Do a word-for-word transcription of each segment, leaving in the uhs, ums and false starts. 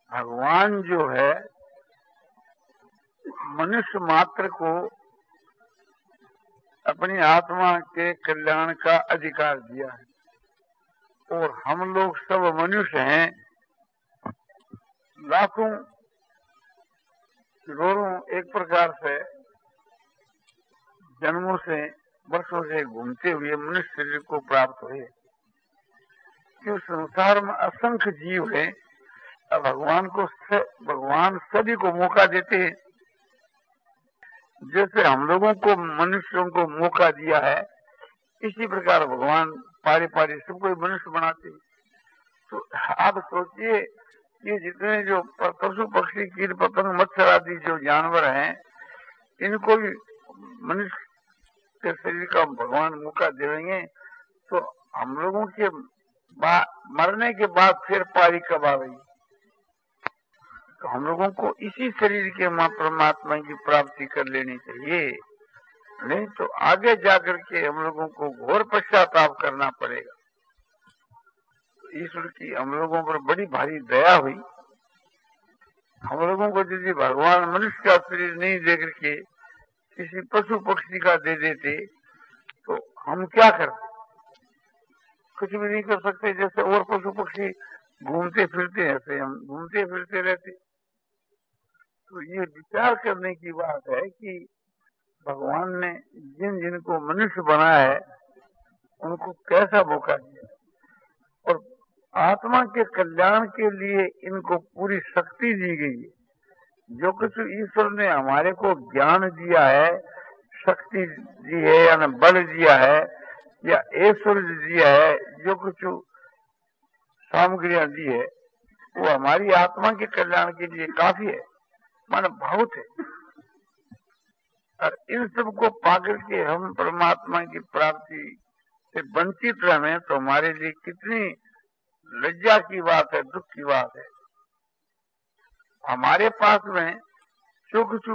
भगवान जो है मनुष्य मात्र को अपनी आत्मा के कल्याण का अधिकार दिया है और हम लोग सब मनुष्य हैं, लाखों करोड़ों एक प्रकार से जन्मों से वर्षों से घूमते हुए मनुष्य शरीर को प्राप्त हुए। क्यों संसार में असंख्य जीव है, भगवान को भगवान सभी को मौका देते हैं। जैसे हम लोगों को मनुष्यों को मौका दिया है, इसी प्रकार भगवान पारी पारी सबको मनुष्य बनाते हैं। तो आप सोचिए कि जितने जो पशु पक्षी कीट पतंग मच्छर आदि जो जानवर हैं, इनको भी मनुष्य के शरीर का भगवान मौका देंगे तो हम लोगों के मरने के बाद फिर पारी कब आएगी। तो हम लोगों को इसी शरीर के मां परमात्मा की प्राप्ति कर लेनी चाहिए, नहीं तो आगे जाकर के हम लोगों को घोर पश्चाताप करना पड़ेगा। तो ईश्वर की हम लोगों पर बड़ी भारी दया हुई। हम लोगों को यदि भगवान मनुष्य का शरीर नहीं दे करके किसी पशु पक्षी का दे देते तो हम क्या करते? कुछ भी नहीं कर सकते। जैसे और पशु पक्षी घूमते फिरते ऐसे हम घूमते फिरते रहते। तो ये विचार करने की बात है कि भगवान ने जिन जिनको मनुष्य बनाया है उनको कैसा मौका दिया और आत्मा के कल्याण के लिए इनको पूरी शक्ति दी गई है। जो कुछ ईश्वर ने हमारे को ज्ञान दिया है, शक्ति दी है या बल दिया है या ऐश्वर्य दिया है, जो कुछ सामग्रियां दी है वो हमारी आत्मा के कल्याण के लिए काफी है, माने बहुत है। और इन सब को पाकर के हम परमात्मा की प्राप्ति से वंचित रहे तो हमारे लिए कितनी लज्जा की बात है, दुख की बात है। हमारे पास में जो कुछ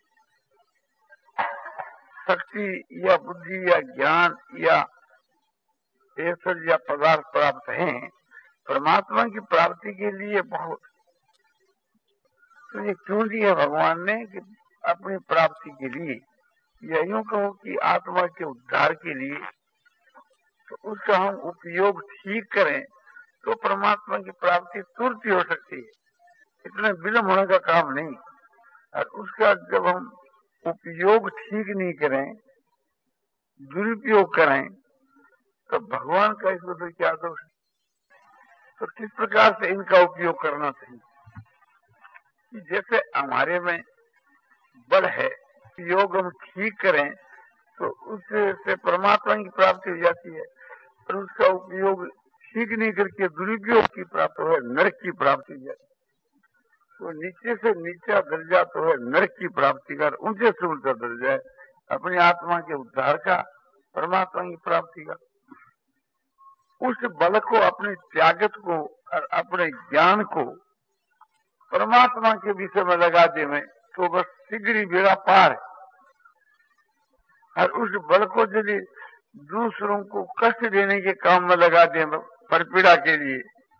शक्ति या बुद्धि या ज्ञान या ऐश्वर्य या पदार्थ प्राप्त हैं, परमात्मा की प्राप्ति के लिए बहुत। तो ये क्यों दिया भगवान ने? कि अपनी प्राप्ति के लिए, या यूं कहो कि आत्मा के उद्धार के लिए। तो उसका हम उपयोग ठीक करें तो परमात्मा की प्राप्ति तुरंत ही हो सकती है, इतना विलंब होने का काम नहीं। और उसका जब हम उपयोग ठीक नहीं करें, दुरुपयोग करें, तो भगवान का इसमें तो क्या दोष? तो किस प्रकार से इनका उपयोग करना चाहिए? जैसे हमारे में बल है, योग हम ठीक करें तो उससे परमात्मा की प्राप्ति हो जाती है। और उसका उपयोग ठीक नहीं करके दुरुपयोग की प्राप्ति हो, नरक की प्राप्ति हो जाती है। तो नीचे से नीचा दर्जा तो है नरक की प्राप्ति का, ऊंचे से ऊंचा दर्जा है अपनी आत्मा के उद्धार का, परमात्मा की प्राप्ति का। उस बल को, अपने त्यागत को और अपने ज्ञान को परमात्मा के विषय में लगा दे में तो बस शीघ्र ही बेड़ा पार है। और उस बल को यदि दूसरों को कष्ट देने के काम में लगा दे, परपीड़ा के लिए,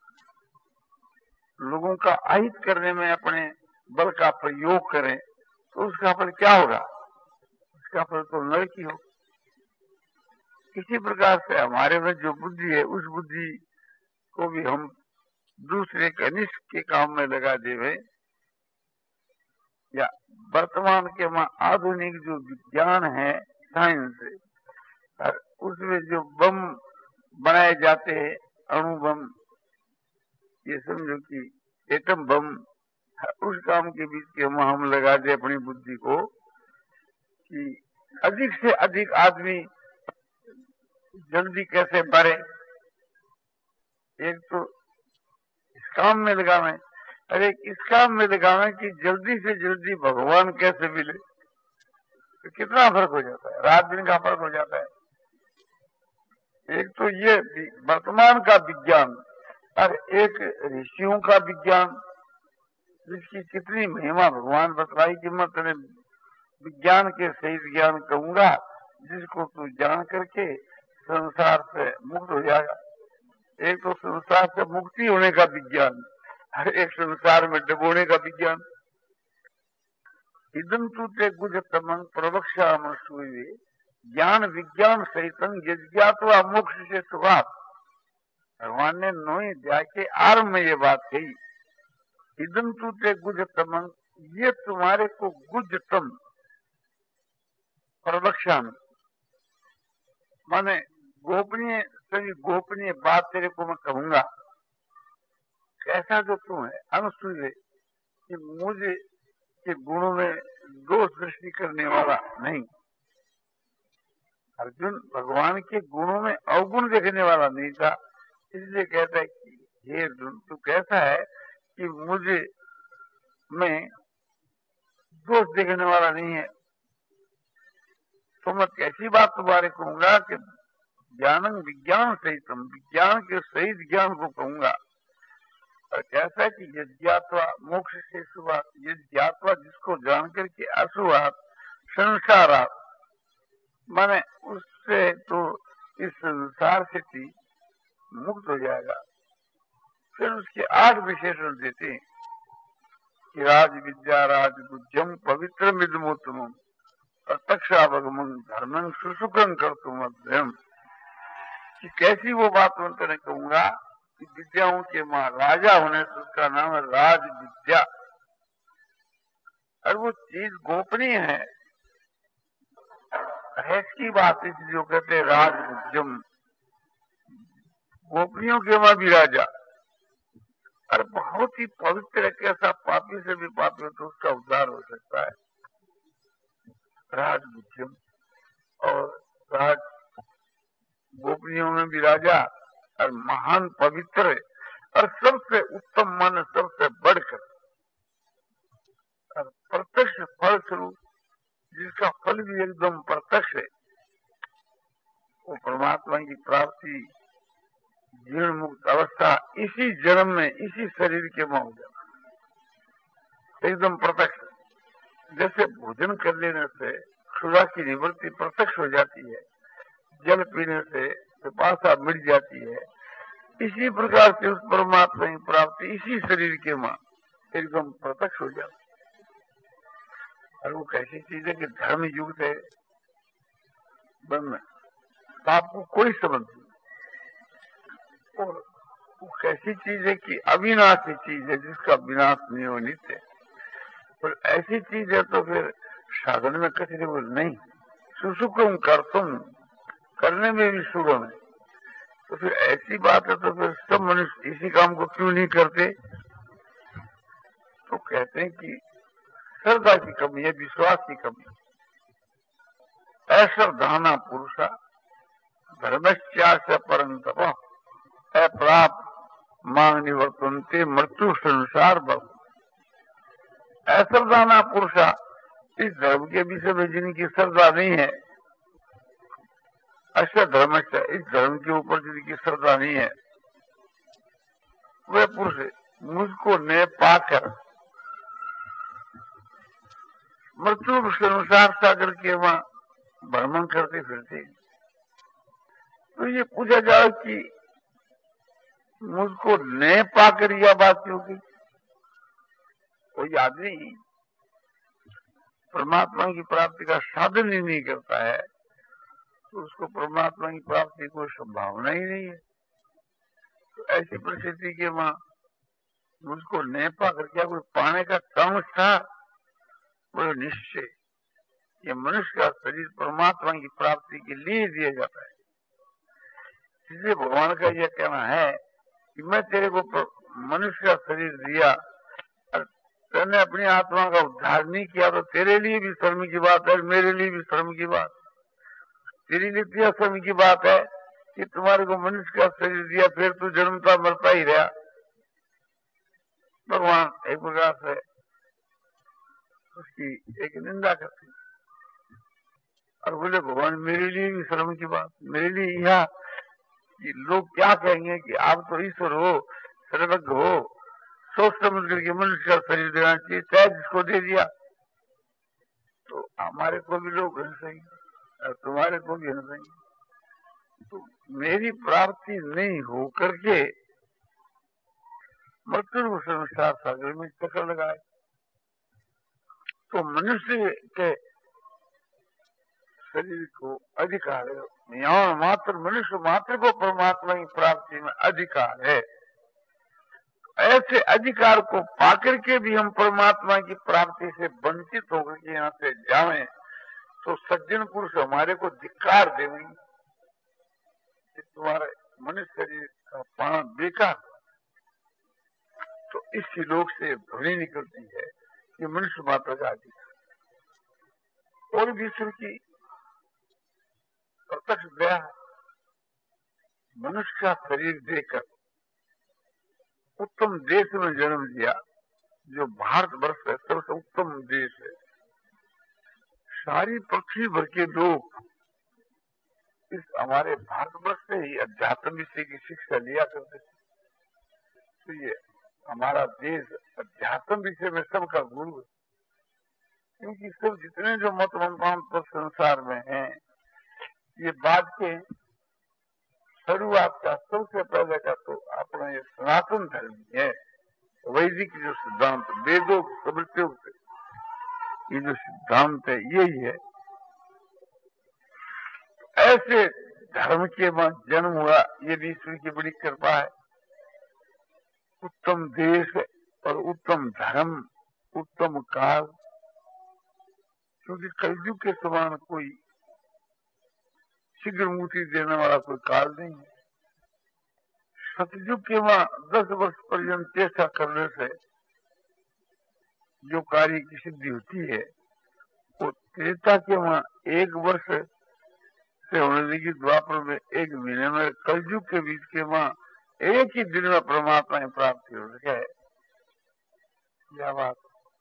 लोगों का अहित करने में अपने बल का प्रयोग करें तो उसका फल क्या होगा? उसका फल तो नरक ही हो। इसी प्रकार से हमारे में जो बुद्धि है, उस बुद्धि को भी हम दूसरे के अनिष्ट के काम में लगा देवे, या वर्तमान के में आधुनिक जो विज्ञान है, साइंस है, और उसमें जो बम बनाए जाते हैं, अणु बम, ये समझो कि एटम बम, उस काम के बीच के हम लगा दे अपनी बुद्धि को कि अधिक से अधिक आदमी जल्दी कैसे मरे। एक तो इस काम में लगावे, अरे इस काम में लगावे कि जल्दी से जल्दी भगवान कैसे मिले। तो कितना फर्क हो जाता है, रात दिन का फर्क हो जाता है। एक तो ये वर्तमान का विज्ञान और एक ऋषियों का विज्ञान, जिसकी कितनी महिमा भगवान बतलाई कि मैं तेरे विज्ञान के सही ज्ञान कहूंगा, जिसको तू जान करके संसार से मुक्त हो जाएगा। एक तो संसार से मुक्ति होने का विज्ञान, हर एक संसार में डबोने का विज्ञान। इदम तूते गुजतमं प्रवक्ष्यामि सूर्ये ज्ञान विज्ञान सहितं यज्ञात्वा मोक्ष से सुभात। भगवान ने नौवीं अध्याय के आरंभ में ये बात कही, इदम तूते गुजतमं, ये तुम्हारे को गुजतम प्रवक्ष्यामि, माने गोपनीय सभी गोपनीय बात तेरे को मैं कहूंगा। कैसा जो तू है अनुसूय, कि मुझे के गुणों में दोष दृष्टि करने वाला नहीं। अर्जुन भगवान के गुणों में अवगुण देखने वाला नहीं था, इसलिए कहता है कि हे अर्जुन तू कैसा है कि मुझे में दोष देखने वाला नहीं है। तो मैं कैसी बात तुम्हारे कहूंगा कि ज्ञानम विज्ञान सहितम, विज्ञान के सहित ज्ञान को कहूंगा। और कैसा है कि यज्ञात्वा मोक्ष से शुभात, यज्ञात्वा जिसको जान करके अशुभात संसारात, माने उससे तो इस संसार से भी मुक्त हो जाएगा। फिर उसके आठ विशेषण देते हैं कि राज विद्या राज गुज्जम पवित्र मिदमोत्तम प्रत्यक्षावगमन धर्मं सुसुखं कर्तुम अभ्यम, कि कैसी वो बात मैं तेरे कहूंगा कि विद्याओं के माँ राजा होने से उसका नाम है राज विद्या। और वो चीज गोपनीय है, रहस्य बात इसलिए जो कहते हैं राज गुज्जम, गोपनियों के माँ भी राजा। और बहुत ही पवित्र है, कैसा पापी से भी पापी हो तो उसका उद्धार हो सकता है। राज गुज्जम और राज गोपनियों में भी राजा और महान पवित्र और सबसे उत्तम मन, सबसे बढ़कर और प्रत्यक्ष फल स्वरूप, जिसका फल भी एकदम प्रत्यक्ष है, वो परमात्मा की प्राप्ति जीवन मुक्त अवस्था इसी जन्म में इसी शरीर के में हो जाना, एकदम प्रत्यक्ष। जैसे भोजन कर लेने से क्षुधा की निवृत्ति प्रत्यक्ष हो जाती है, जल पीने से पिपासा मिट जाती है, इसी प्रकार से उस परमात्मा की प्राप्ति इसी शरीर के मां एकदम प्रत्यक्ष हो जाती है। और वो कैसी चीज है कि धर्म युक्त है, बन पाप को कोई संबंध नहीं। और वो कैसी चीज है कि अविनाशी चीज है, जिसका विनाश नहीं हो नित्य। और ऐसी चीज है तो फिर साधन में कठिन बोल नहीं, सुसुखम कर तुम करने में भी सुगम है। तो फिर ऐसी बात है तो फिर सब मनुष्य इसी काम को क्यों नहीं करते? तो कहते हैं कि श्रद्धा की कमी है, विश्वास की कमी। अश्रद्धाना पुरुषा धर्मश्चास्य परंतप अप्राप्त मांग निवर्तन्ते मृत्यु संसार बल। अश्रद्धाना पुरुषा, इस धर्म के विषय में जिनकी श्रद्धा नहीं है, अच्छा धर्म, इस धर्म के ऊपर जिनकी श्रद्धा नहीं है, वे पुरुष मुझको न पाकर मृत्यु संसार सागर के वहां भ्रमण करते फिरते। तो ये पूछा जाए कि मुझको न पाकर यह बात क्यों की? कोई आदमी परमात्मा की प्राप्ति का साधन ही नहीं करता है तो उसको परमात्मा की प्राप्ति कोई संभावना ही नहीं है। तो ऐसी परिस्थिति के वहां मुझको न पाकर क्या कोई पाने का काम था? वो निश्चय ये मनुष्य का शरीर परमात्मा की प्राप्ति के लिए दिया जाता है। इसलिए भगवान का यह कहना है कि मैं तेरे को मनुष्य का शरीर दिया और तेने अपनी आत्मा का उद्धार नहीं किया तो तेरे लिए भी शर्म की बात है, मेरे लिए भी शर्म की बात। तेरे लिए इतनी शर्म की बात है कि तुम्हारे को मनुष्य का शरीर दिया, फिर तू जन्मता मरता ही रहा। भगवान एक प्रकार से उसकी एक निंदा करते और बोले भगवान मेरे लिए भी शर्म की बात, मेरे लिए यह कि लोग क्या कहेंगे कि आप तो ईश्वर हो, सर्वज्ञ हो, सोच समझ करके मनुष्य का शरीर देना चाहिए, चाहे जिसको दे दिया। तो हमारे को भी लोग हंसेंगे और तुम्हारे को भी हंसेंगे। तो मेरी प्राप्ति नहीं हो करके मृत्यु संसार सागर में चक्कर लगाए। तो मनुष्य के शरीर को अधिकार है, यहाँ मात्र मनुष्य मात्र को परमात्मा की प्राप्ति में अधिकार है। ऐसे अधिकार को पाकर के भी हम परमात्मा की प्राप्ति से वंचित होकर के यहाँ से जाएं तो सज्जन पुरुष हमारे को धिक्कार देंगे कि तुम्हारे मनुष्य शरीर का पाना बेकार। तो इस लोक से ध्वनि निकलती है कि मनुष्य मात्र का अधिकार। और भी ईश्वर की प्रत्यक्ष दया है। मनुष्य का शरीर देकर उत्तम देश में जन्म दिया, जो भारत वर्ष है, सबसे उत्तम देश है। सारी पृथ्वी भर के लोग इस हमारे भारतवर्ष से ही अध्यात्म विषय की शिक्षा लिया करते थे। तो ये हमारा देश अध्यात्म विषय में सबका गुरु है, क्योंकि सब जितने जो मत मंत्र संसार में हैं, ये बात के शुरुआत का सबसे पहले का तो अपना ये सनातन धर्म है, वैदिक जो सिद्धांत वेदों समृतियों से ये जो सिद्धांत है यही है। ऐसे धर्म के बाद जन्म हुआ, ये भी ईश्वर की बड़ी कृपा है। उत्तम देश और उत्तम धर्म, उत्तम काल, क्योंकि कलयुग के समान कोई शीघ्र मुक्ति देने वाला कोई काल नहीं है। सतयुग के वहां दस वर्ष पर्यंत चेष्टा करने से जो कार्य की सिद्धि होती है, वो त्रेता के वहां एक वर्ष से होने लगी, द्वापर में एक महीने में, कलयुग के बीच के वहां एक ही दिन में परमात्मा की प्राप्ति हो सके। यह बात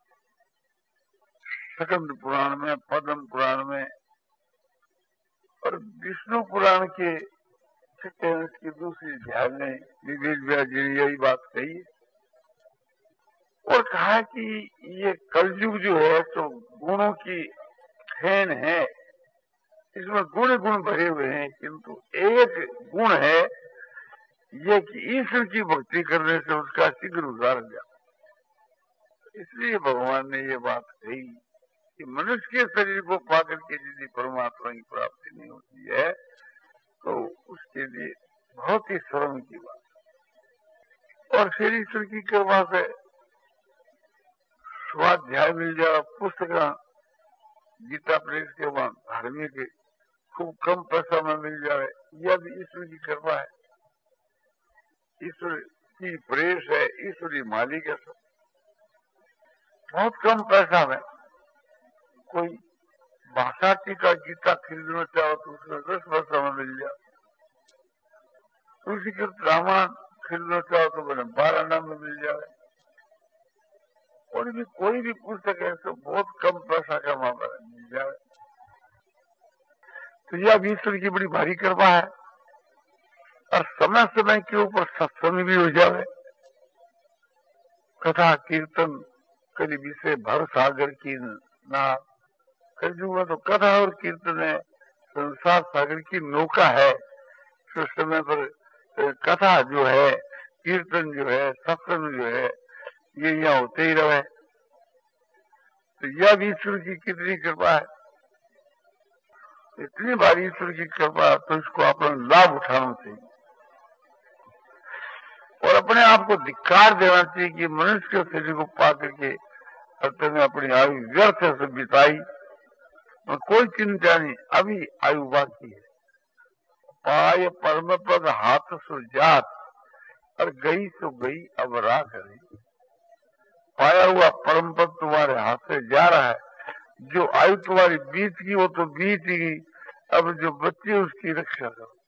स्कंद पुराण में, पद्म पुराण में और विष्णु पुराण के की दूसरी अध्याय में विवेक व्यास जी ने यही बात कही है और कहा कि ये कलयुग जो है तो गुणों की खेन है, इसमें गुण गुण भरे हुए हैं, किंतु एक गुण है ये कि ईश्वर की भक्ति करने से उसका शीघ्र उद्धार हो जाता। इसलिए भगवान ने ये बात कही कि मनुष्य के शरीर को पाकर के यदि परमात्मा की प्राप्ति नहीं होती है तो उसके लिए बहुत ही शर्म की बात। और फिर ईश्वर की कृपा से स्वाध्याय मिल जाए, पुस्तक गीता प्रेस के बाद धार्मिक खूब कम पैसा में मिल जाए, यह भी ईश्वर की कृपा है। ईश्वर की प्रेस है, ईश्वरी मालिक है। सब बहुत कम पैसा में कोई भाषा टीका गीता खरीदना चाहो तो उसमें दस पैसा में मिल जाए, उसी के रामायण खरीदना चाहो तो मैंने बारह नाम में मिल जाए। और भी कोई भी पुस्तक है तो बहुत कम पैसा का मामला मिल जाए। तो यह भी ईश्वर की बड़ी भारी कृपा है। और समय समय के ऊपर सत्संग भी हो जाए, कथा कीर्तन कभी विषय भर सागर की ना, कलयुग में तो कथा और कीर्तन है, संसार सागर की नौका है। तो समय पर कथा जो है, कीर्तन जो है, सत्संग जो है, ये यहाँ होते ही रहे। तो यह भी ईश्वर की कितनी कृपा है, इतनी बारी ईश्वर की कृपा, तो इसको अपना लाभ उठाना चाहिए और अपने आप को धिक्कार देना चाहिए कि मनुष्य के शरीर को पा करके अपने अपनी आयु व्यर्थ से बिताई और कोई चिंता नहीं, अभी आयु बाकी है। पाय परम पद हाथ सुजात और गई सो गई अब राह करे। पाया हुआ परम पद तुम्हारे हाथ से जा रहा है, जो आयु तुम्हारी बीत की वो तो बीत गई, अब जो बच्चे उसकी रक्षा करो।